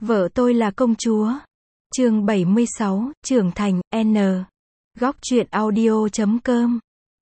Vợ tôi là công chúa. Chương 76, trưởng thành, N. Góc truyện audio.com.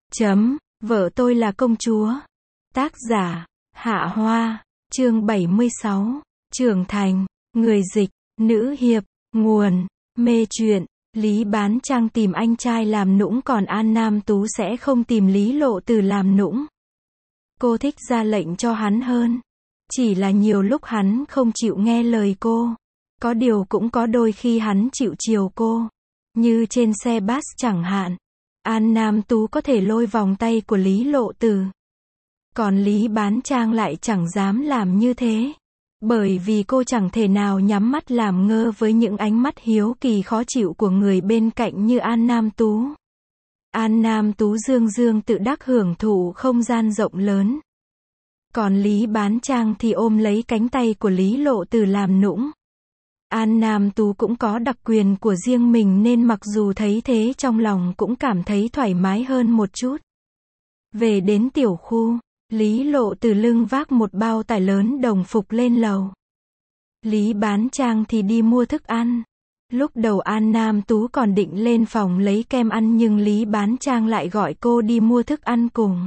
Vợ tôi là công chúa. Tác giả, Hạ Hoa. Chương 76, trưởng thành. Người dịch, nữ hiệp. Nguồn, mê truyện. Lý Bán Trang tìm anh trai làm nũng, còn An Nam Tú sẽ không tìm Lý Lộ Từ làm nũng. Cô thích ra lệnh cho hắn hơn. Chỉ là nhiều lúc hắn không chịu nghe lời cô. Có điều cũng có đôi khi hắn chịu chiều cô. Như trên xe bus chẳng hạn. An Nam Tú có thể lôi vòng tay của Lý Lộ Từ. Còn Lý Bán Trang lại chẳng dám làm như thế. Bởi vì cô chẳng thể nào nhắm mắt làm ngơ với những ánh mắt hiếu kỳ khó chịu của người bên cạnh như An Nam Tú. An Nam Tú dương tự đắc hưởng thụ không gian rộng lớn. Còn Lý Bán Trang thì ôm lấy cánh tay của Lý Lộ Từ làm nũng. An Nam Tú cũng có đặc quyền của riêng mình nên mặc dù thấy thế trong lòng cũng cảm thấy thoải mái hơn một chút. Về đến tiểu khu, Lý Lộ Từ lưng vác một bao tải lớn đồng phục lên lầu. Lý Bán Trang thì đi mua thức ăn. Lúc đầu An Nam Tú còn định lên phòng lấy kem ăn nhưng Lý Bán Trang lại gọi cô đi mua thức ăn cùng.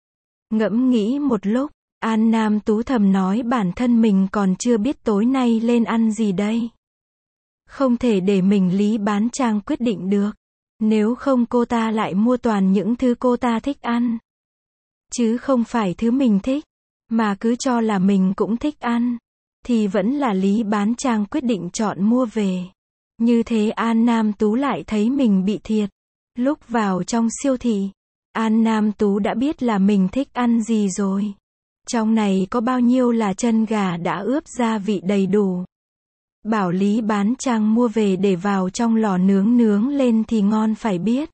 Ngẫm nghĩ một lúc, An Nam Tú thầm nói bản thân mình còn chưa biết tối nay lên ăn gì đây. Không thể để mình Lý Bán Trang quyết định được. Nếu không cô ta lại mua toàn những thứ cô ta thích ăn. Chứ không phải thứ mình thích, mà cứ cho là mình cũng thích ăn. Thì vẫn là Lý Bán Trang quyết định chọn mua về. Như thế An Nam Tú lại thấy mình bị thiệt. Lúc vào trong siêu thị, An Nam Tú đã biết là mình thích ăn gì rồi. Trong này có bao nhiêu là chân gà đã ướp gia vị đầy đủ. Bảo Lý Bán Trang mua về để vào trong lò nướng lên thì ngon phải biết.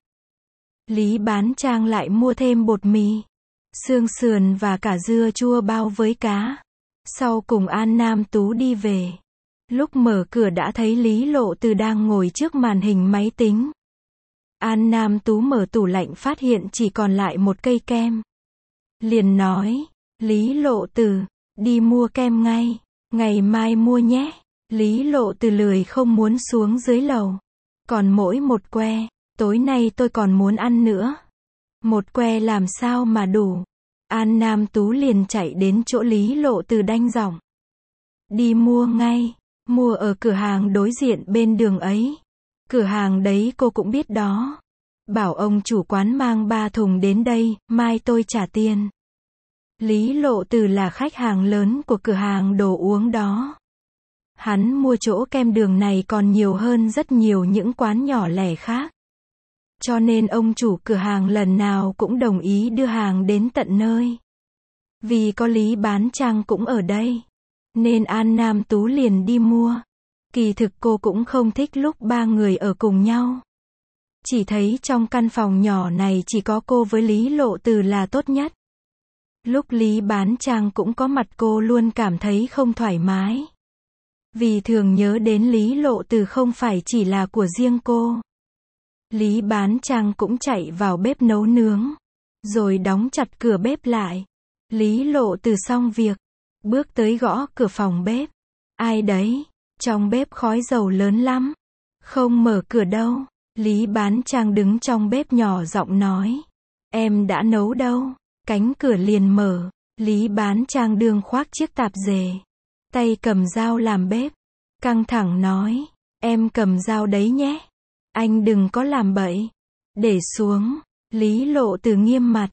Lý Bán Trang lại mua thêm bột mì, xương sườn và cả dưa chua bao với cá. Sau cùng An Nam Tú đi về. Lúc mở cửa đã thấy Lý Lộ Từ đang ngồi trước màn hình máy tính. An Nam Tú mở tủ lạnh phát hiện chỉ còn lại một cây kem. Liền nói, Lý Lộ Từ, đi mua kem ngay, ngày mai mua nhé. Lý Lộ Từ lười không muốn xuống dưới lầu. Còn mỗi một que, tối nay tôi còn muốn ăn nữa. Một que làm sao mà đủ. An Nam Tú liền chạy đến chỗ Lý Lộ Từ đanh giọng. Đi mua ngay, mua ở cửa hàng đối diện bên đường ấy. Cửa hàng đấy cô cũng biết đó. Bảo ông chủ quán mang 3 thùng đến đây, mai tôi trả tiền. Lý Lộ Từ là khách hàng lớn của cửa hàng đồ uống đó. Hắn mua chỗ kem đường này còn nhiều hơn rất nhiều những quán nhỏ lẻ khác. Cho nên ông chủ cửa hàng lần nào cũng đồng ý đưa hàng đến tận nơi. Vì có Lý Bán Trang cũng ở đây, nên An Nam Tú liền đi mua. Kỳ thực cô cũng không thích lúc 3 người ở cùng nhau. Chỉ thấy trong căn phòng nhỏ này chỉ có cô với Lý Lộ Từ là tốt nhất. Lúc Lý Bán Trang cũng có mặt cô luôn cảm thấy không thoải mái. Vì thường nhớ đến Lý Lộ Từ không phải chỉ là của riêng cô. Lý Bán Trang cũng chạy vào bếp nấu nướng, rồi đóng chặt cửa bếp lại. Lý Lộ Từ xong việc, bước tới gõ cửa phòng bếp. Ai đấy? Trong bếp khói dầu lớn lắm. Không mở cửa đâu. Lý Bán Trang đứng trong bếp nhỏ giọng nói. Em đã nấu đâu? Cánh cửa liền mở. Lý Bán Trang đương khoác chiếc tạp dề, tay cầm dao làm bếp, căng thẳng nói. Em cầm dao đấy nhé. Anh đừng có làm bậy. Để xuống. Lý Lộ Từ nghiêm mặt.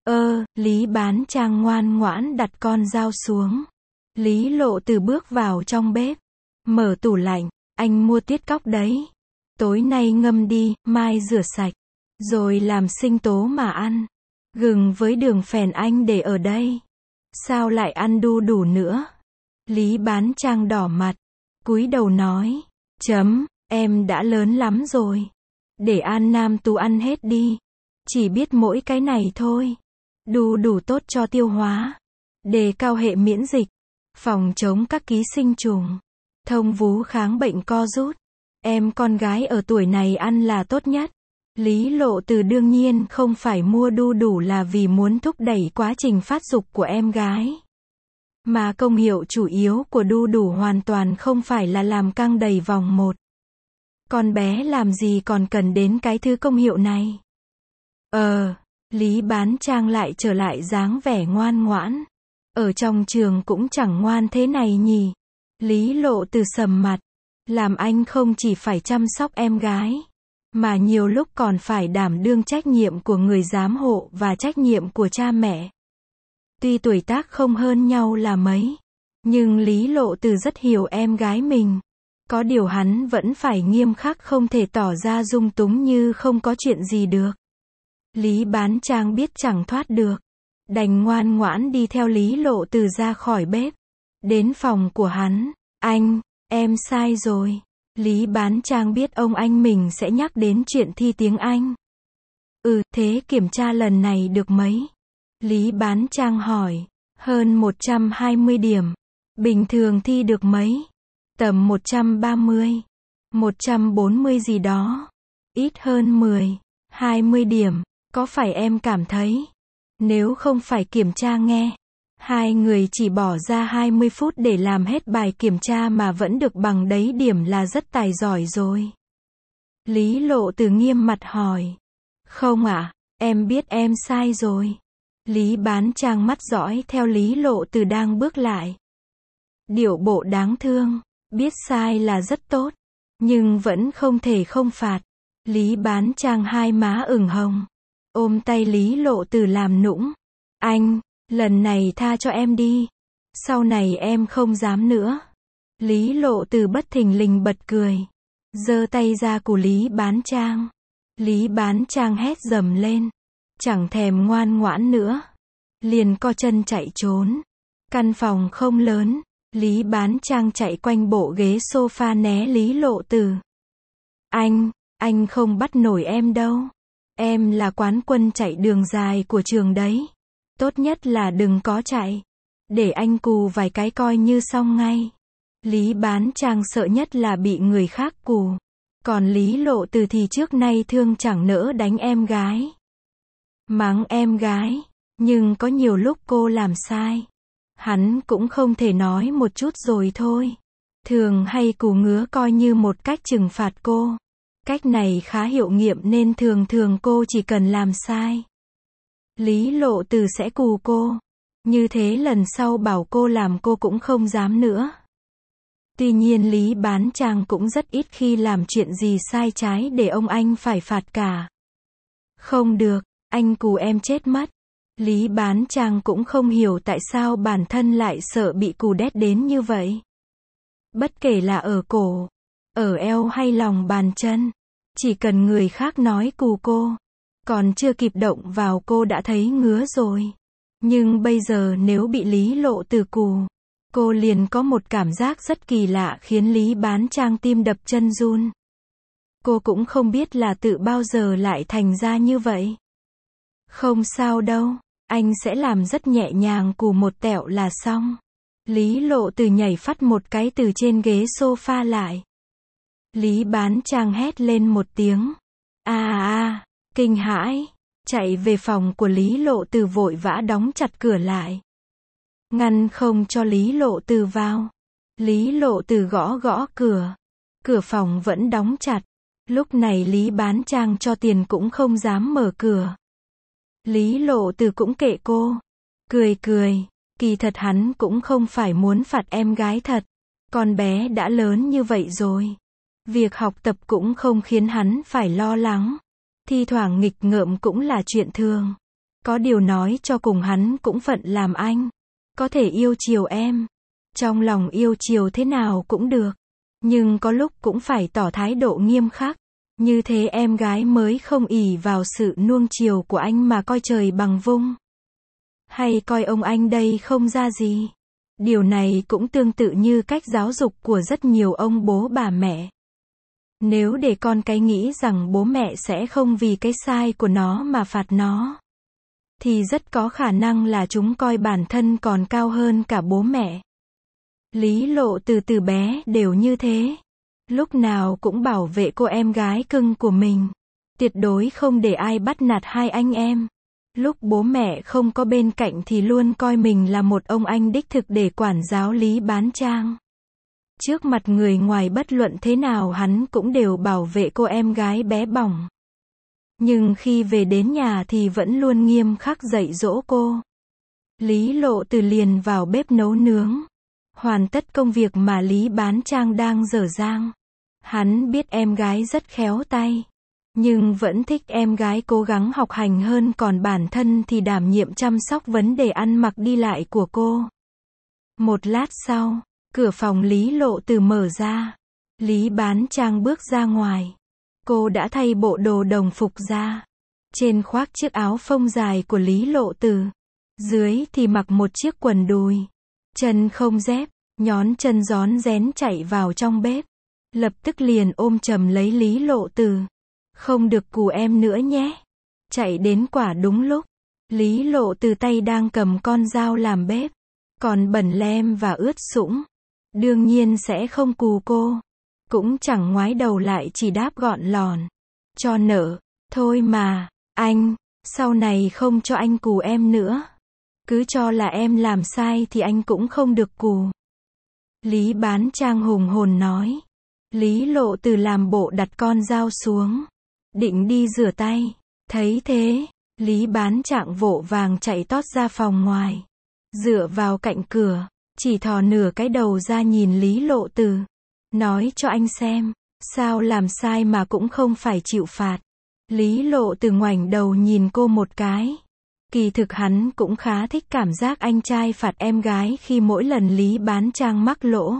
Lý Bán Trang ngoan ngoãn đặt con dao xuống. Lý Lộ Từ bước vào trong bếp, mở tủ lạnh. Anh mua tiết cóc đấy. Tối nay ngâm đi, mai rửa sạch, rồi làm sinh tố mà ăn. Gừng với đường phèn anh để ở đây. Sao lại ăn đu đủ nữa? Lý Bán Trang đỏ mặt, cúi đầu nói. Em đã lớn lắm rồi. Để An Nam Tú ăn hết đi. Chỉ biết mỗi cái này thôi. Đu đủ tốt cho tiêu hóa, đề cao hệ miễn dịch, phòng chống các ký sinh trùng, thông vú kháng bệnh co rút. Em con gái ở tuổi này ăn là tốt nhất. Lý Lộ Từ đương nhiên không phải mua đu đủ là vì muốn thúc đẩy quá trình phát dục của em gái. Mà công hiệu chủ yếu của đu đủ hoàn toàn không phải là làm căng đầy vòng một. Con bé làm gì còn cần đến cái thứ công hiệu này? Lý Bán Trang lại trở lại dáng vẻ ngoan ngoãn. Ở trong trường cũng chẳng ngoan thế này nhỉ. Lý Lộ Từ sầm mặt. Làm anh không chỉ phải chăm sóc em gái, mà nhiều lúc còn phải đảm đương trách nhiệm của người giám hộ và trách nhiệm của cha mẹ. Tuy tuổi tác không hơn nhau là mấy, nhưng Lý Lộ Từ rất hiểu em gái mình. Có điều hắn vẫn phải nghiêm khắc, không thể tỏ ra dung túng như không có chuyện gì được. Lý Bán Trang biết chẳng thoát được, đành ngoan ngoãn đi theo Lý Lộ Từ ra khỏi bếp. Đến phòng của hắn. Anh, em sai rồi. Lý Bán Trang biết ông anh mình sẽ nhắc đến chuyện thi tiếng Anh. Thế kiểm tra lần này được mấy? Lý Bán Trang hỏi. Hơn 120 điểm. Bình thường thi được mấy? Tầm 130, 140 gì đó. Ít hơn 10, 20 điểm. Có phải em cảm thấy? Nếu không phải kiểm tra nghe. Hai người chỉ bỏ ra 20 phút để làm hết bài kiểm tra mà vẫn được bằng đấy điểm là rất tài giỏi rồi. Lý Lộ Từ nghiêm mặt hỏi. Không ạ, em biết em sai rồi. Lý Bán Trang mắt dõi theo Lý Lộ Từ đang bước lại. Điệu bộ đáng thương, biết sai là rất tốt, nhưng vẫn không thể không phạt. Lý Bán Trang hai má ửng hồng, ôm tay Lý Lộ Từ làm nũng. Anh, lần này tha cho em đi. Sau này em không dám nữa. Lý Lộ Từ bất thình lình bật cười, giơ tay ra của Lý Bán Trang. Lý Bán Trang hét dầm lên, chẳng thèm ngoan ngoãn nữa, liền co chân chạy trốn. Căn phòng không lớn, Lý Bán Trang chạy quanh bộ ghế sofa né Lý Lộ Từ. Anh không bắt nổi em đâu. Em là quán quân chạy đường dài của trường đấy. Tốt nhất là đừng có chạy. Để anh cù vài cái coi như xong ngay. Lý Bán Trang sợ nhất là bị người khác cù. Còn Lý Lộ Từ thì trước nay thương chẳng nỡ đánh em gái. Mắng em gái. Nhưng có nhiều lúc cô làm sai, hắn cũng không thể nói một chút rồi thôi. Thường hay cù ngứa coi như một cách trừng phạt cô. Cách này khá hiệu nghiệm nên thường thường cô chỉ cần làm sai, Lý Lộ Từ sẽ cù cô. Như thế lần sau bảo cô làm cô cũng không dám nữa. Tuy nhiên Lý Bán Trang cũng rất ít khi làm chuyện gì sai trái để ông anh phải phạt cả. Không được, anh cù em chết mất. Lý Bán Trang cũng không hiểu tại sao bản thân lại sợ bị cù đét đến như vậy. Bất kể là ở cổ, ở eo hay lòng bàn chân, chỉ cần người khác nói cù cô, còn chưa kịp động vào cô đã thấy ngứa rồi. Nhưng bây giờ nếu bị Lý Lộ Từ cù, cô liền có một cảm giác rất kỳ lạ khiến Lý Bán Trang tim đập chân run. Cô cũng không biết là tự bao giờ lại thành ra như vậy. Không sao đâu, anh sẽ làm rất nhẹ nhàng, cù một tẹo là xong. Lý Lộ Từ nhảy phắt một cái từ trên ghế sofa lại. Lý Bán Trang hét lên một tiếng. Kinh hãi, chạy về phòng của Lý Lộ Từ vội vã đóng chặt cửa lại, ngăn không cho Lý Lộ Từ vào. Lý Lộ Từ gõ gõ cửa. Cửa phòng vẫn đóng chặt. Lúc này Lý Bán Trang cho tiền cũng không dám mở cửa. Lý Lộ Từ cũng kệ cô. Cười cười. Kỳ thật hắn cũng không phải muốn phạt em gái thật. Con bé đã lớn như vậy rồi. Việc học tập cũng không khiến hắn phải lo lắng. Thi thoảng nghịch ngợm cũng là chuyện thường. Có điều nói cho cùng hắn cũng phận làm anh. Có thể yêu chiều em. Trong lòng yêu chiều thế nào cũng được. Nhưng có lúc cũng phải tỏ thái độ nghiêm khắc. Như thế em gái mới không ỷ vào sự nuông chiều của anh mà coi trời bằng vung. Hay coi ông anh đây không ra gì. Điều này cũng tương tự như cách giáo dục của rất nhiều ông bố bà mẹ. Nếu để con cái nghĩ rằng bố mẹ sẽ không vì cái sai của nó mà phạt nó, thì rất có khả năng là chúng coi bản thân còn cao hơn cả bố mẹ. Lý Lộ Từ từ bé đều như thế. Lúc nào cũng bảo vệ cô em gái cưng của mình. Tuyệt đối không để ai bắt nạt hai anh em. Lúc bố mẹ không có bên cạnh thì luôn coi mình là một ông anh đích thực để quản giáo Lý Bán Trang. Trước mặt người ngoài bất luận thế nào hắn cũng đều bảo vệ cô em gái bé bỏng. Nhưng khi về đến nhà thì vẫn luôn nghiêm khắc dạy dỗ cô. Lý Lộ Từ liền vào bếp nấu nướng. Hoàn tất công việc mà Lý Bán Trang đang dở dang. Hắn biết em gái rất khéo tay. Nhưng vẫn thích em gái cố gắng học hành hơn, còn bản thân thì đảm nhiệm chăm sóc vấn đề ăn mặc đi lại của cô. Một lát sau, cửa phòng Lý Lộ Từ mở ra. Lý Bán Trang bước ra ngoài. Cô đã thay bộ đồ đồng phục ra. Trên khoác chiếc áo phông dài của Lý Lộ Từ. Dưới thì mặc một chiếc quần đùi. Chân không dép, nhón chân rón rén chạy vào trong bếp. Lập tức liền ôm chầm lấy Lý Lộ Từ. Không được cù em nữa nhé. Chạy đến quả đúng lúc. Lý Lộ Từ tay đang cầm con dao làm bếp. Còn bẩn lem và ướt sũng. Đương nhiên sẽ không cù cô. Cũng chẳng ngoái đầu lại, chỉ đáp gọn lòn. Cho nợ. Thôi mà, anh, sau này không cho anh cù em nữa. Cứ cho là em làm sai thì anh cũng không được cù. Lý Bán Trang hùng hồn nói. Lý Lộ Từ làm bộ đặt con dao xuống. Định đi rửa tay. Thấy thế, Lý Bán Trang vội vàng chạy tót ra phòng ngoài. Dựa vào cạnh cửa, chỉ thò nửa cái đầu ra nhìn Lý Lộ Từ. Nói cho anh xem, sao làm sai mà cũng không phải chịu phạt. Lý Lộ Từ ngoảnh đầu nhìn cô một cái. Kỳ thực hắn cũng khá thích cảm giác anh trai phạt em gái khi mỗi lần Lý Bán Trang mắc lỗ.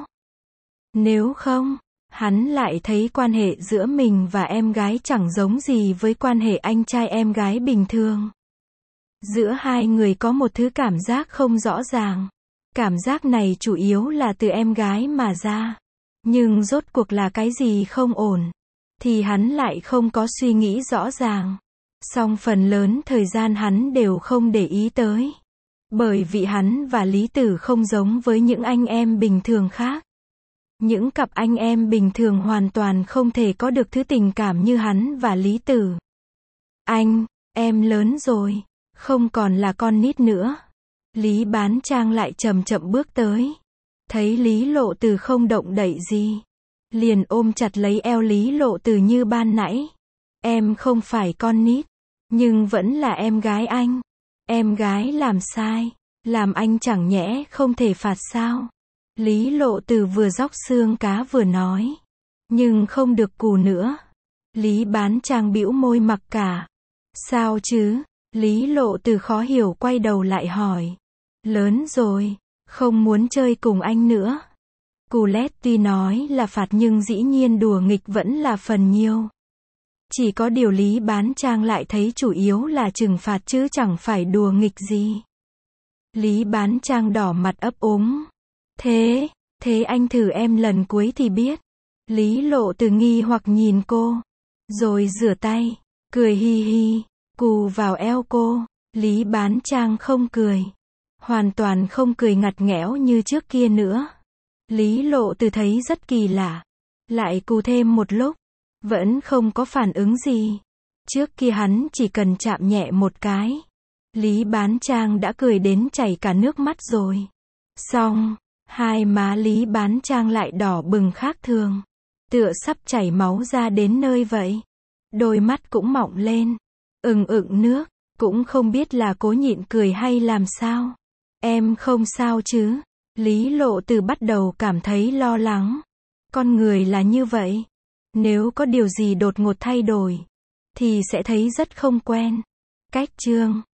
Nếu không, hắn lại thấy quan hệ giữa mình và em gái chẳng giống gì với quan hệ anh trai em gái bình thường. Giữa hai người có một thứ cảm giác không rõ ràng. Cảm giác này chủ yếu là từ em gái mà ra. Nhưng rốt cuộc là cái gì không ổn, thì hắn lại không có suy nghĩ rõ ràng. Song phần lớn thời gian hắn đều không để ý tới. Bởi vì hắn và Lý Tử không giống với những anh em bình thường khác. Những cặp anh em bình thường hoàn toàn không thể có được thứ tình cảm như hắn và Lý Tử. Anh, em lớn rồi, không còn là con nít nữa. Lý Bán Trang lại chậm chậm bước tới. Thấy Lý Lộ Từ không động đậy gì, liền ôm chặt lấy eo Lý Lộ Từ như ban nãy. Em không phải con nít, nhưng vẫn là em gái anh. Em gái làm sai, làm anh chẳng nhẽ không thể phạt sao? Lý Lộ Từ vừa róc xương cá vừa nói. Nhưng không được cù nữa. Lý Bán Trang bĩu môi mặc cả. Sao chứ? Lý Lộ Từ khó hiểu quay đầu lại hỏi. Lớn rồi, không muốn chơi cùng anh nữa. Cù lét tuy nói là phạt nhưng dĩ nhiên đùa nghịch vẫn là phần nhiều. Chỉ có điều Lý Bán Trang lại thấy chủ yếu là trừng phạt chứ chẳng phải đùa nghịch gì. Lý Bán Trang đỏ mặt ấp úng. Thế anh thử em lần cuối thì biết. Lý Lộ Từ nghi hoặc nhìn cô. Rồi rửa tay, cười hi hi, cù vào eo cô. Lý Bán Trang không cười. Hoàn toàn không cười ngặt nghẽo như trước kia nữa. Lý Lộ Từ thấy rất kỳ lạ. Lại cù thêm một lúc. Vẫn không có phản ứng gì. Trước kia hắn chỉ cần chạm nhẹ một cái. Lý Bán Trang đã cười đến chảy cả nước mắt rồi. Xong, hai má Lý Bán Trang lại đỏ bừng khác thường. Tựa sắp chảy máu ra đến nơi vậy. Đôi mắt cũng mọng lên. Ửng nước. Cũng không biết là cố nhịn cười hay làm sao. Em không sao chứ? Lý Lộ Từ bắt đầu cảm thấy lo lắng. Con người là như vậy. Nếu có điều gì đột ngột thay đổi, thì sẽ thấy rất không quen. Cách chương